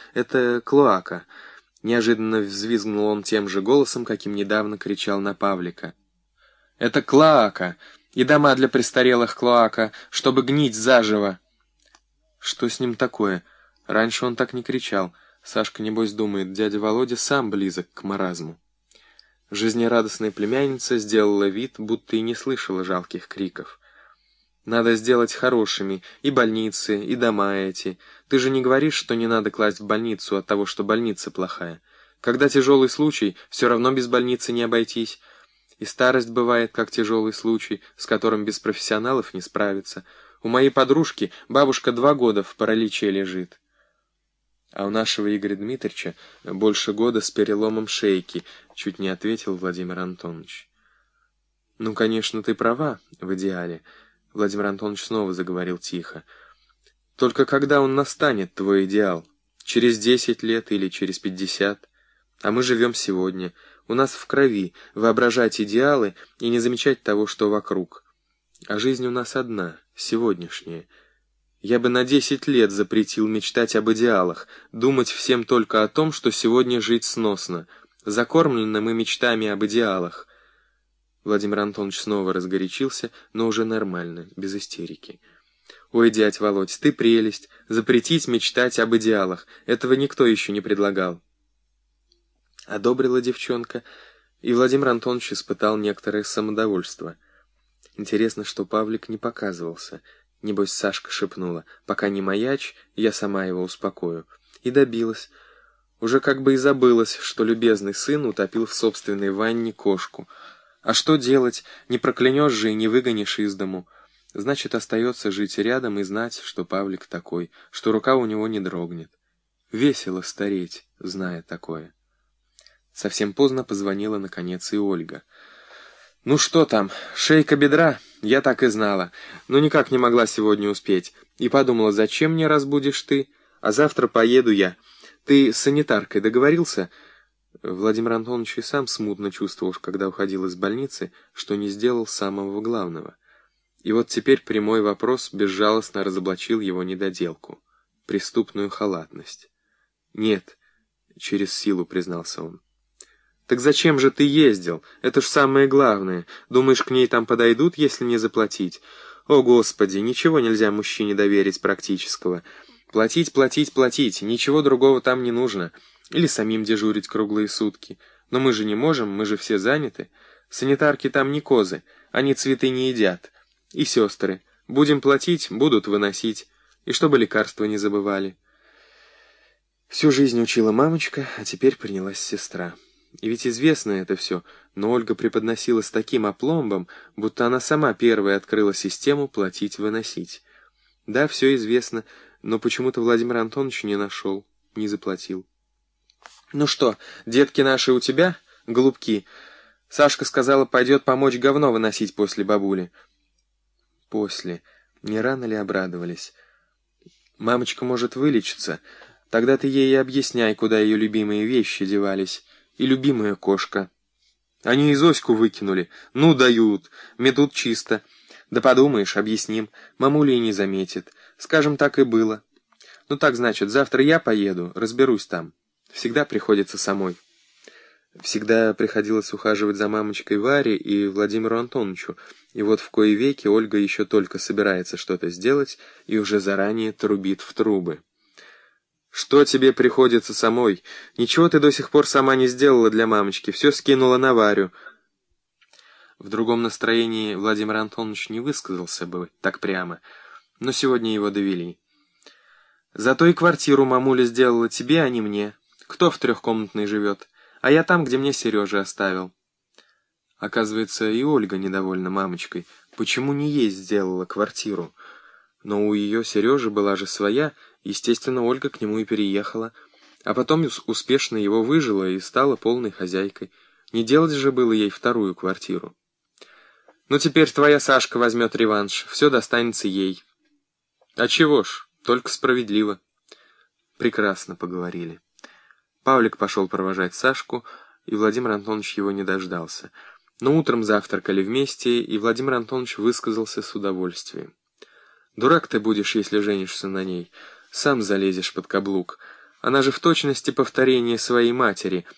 Это клоака». Неожиданно взвизгнул он тем же голосом, каким недавно кричал на Павлика. «Это клоака, и дома для престарелых клоака, чтобы гнить заживо». Что с ним такое? Раньше он так не кричал. Сашка, небось, думает, дядя Володя сам близок к маразму. Жизнерадостная племянница сделала вид, будто и не слышала жалких криков. «Надо сделать хорошими и больницы, и дома эти. Ты же не говоришь, что не надо класть в больницу от того, что больница плохая. Когда тяжелый случай, все равно без больницы не обойтись. И старость бывает, как тяжелый случай, с которым без профессионалов не справиться. У моей подружки бабушка 2 года в параличе лежит. А у нашего Игоря Дмитриевича больше года с переломом шейки», — чуть не ответил Владимир Антонович. «Ну, конечно, ты права, в идеале». Владимир Антонович снова заговорил тихо. «Только когда он настанет, твой идеал? Через 10 лет или через 50? А мы живем сегодня. У нас в крови воображать идеалы и не замечать того, что вокруг. А жизнь у нас одна, сегодняшняя. Я бы на 10 лет запретил мечтать об идеалах, думать всем только о том, что сегодня жить сносно. Закормлены мы мечтами об идеалах». Владимир Антонович снова разгорячился, но уже нормально, без истерики. «Ой, дядь Володь, ты прелесть! Запретить мечтать об идеалах! Этого никто еще не предлагал!» Одобрила девчонка, и Владимир Антонович испытал некоторое самодовольство. Интересно, что Павлик не показывался. Небось, Сашка шепнула: «Пока не маячь, я сама его успокою». И добилась. Уже как бы и забылась, что любезный сын утопил в собственной ванне кошку. А что делать? Не проклянешь же и не выгонишь из дому. Значит, остается жить рядом и знать, что Павлик такой, что рука у него не дрогнет. Весело стареть, зная такое. Совсем поздно позвонила, наконец, и Ольга. «Ну что там, шейка бедра? Я так и знала. Но никак не могла сегодня успеть. И подумала, зачем мне разбудишь ты? А завтра поеду я. Ты с санитаркой договорился?» Владимир Антонович и сам смутно чувствовал, когда уходил из больницы, что не сделал самого главного. И вот теперь прямой вопрос безжалостно разоблачил его недоделку, преступную халатность. «Нет», — через силу признался он. «Так зачем же ты ездил? Это ж самое главное. Думаешь, к ней там подойдут, если не заплатить? О, Господи, ничего нельзя мужчине доверить практического. Платить, платить, платить, ничего другого там не нужно. Или самим дежурить круглые сутки. Но мы же не можем, мы же все заняты. Санитарки там не козы, они цветы не едят. И сестры. Будем платить, будут выносить. И чтобы лекарства не забывали». Всю жизнь учила мамочка, а теперь принялась сестра. И ведь известно это все, но Ольга преподносила с таким опломбом, будто она сама первая открыла систему платить-выносить. Да, все известно, но почему-то Владимир Антонович не нашел, не заплатил. «Ну что, детки наши у тебя, голубки? Сашка сказала, пойдет помочь говно выносить после бабули». После. Не рано ли обрадовались? «Мамочка может вылечиться. Тогда ты ей и объясняй, куда ее любимые вещи девались. И любимая кошка. Они и Зоську выкинули. Ну, дают. Метут чисто. Да подумаешь, объясним. Мамуля и не заметит. Скажем, так и было. Ну так, значит, завтра я поеду, разберусь там. Всегда приходится самой». Всегда приходилось ухаживать за мамочкой Варе и Владимиру Антоновичу, и вот в кои веки Ольга еще только собирается что-то сделать и уже заранее трубит в трубы. «Что тебе приходится самой? Ничего ты до сих пор сама не сделала для мамочки, все скинула на Варю». В другом настроении Владимир Антонович не высказался бы так прямо, но сегодня его довели. «Зато и квартиру мамуля сделала тебе, а не мне. Кто в 3-комнатной живет? А я там, где мне Сережа оставил». Оказывается, и Ольга недовольна мамочкой. Почему не ей сделала квартиру? Но у ее Сережи была же своя, естественно, Ольга к нему и переехала. А потом успешно его выжила и стала полной хозяйкой. Не делать же было ей 2-ю квартиру. «Ну теперь твоя Сашка возьмет реванш, все достанется ей». «А чего ж, только справедливо». Прекрасно поговорили. Павлик пошел провожать Сашку, и Владимир Антонович его не дождался. Но утром завтракали вместе, и Владимир Антонович высказался с удовольствием. «Дурак ты будешь, если женишься на ней. Сам залезешь под каблук. Она же в точности повторение своей матери,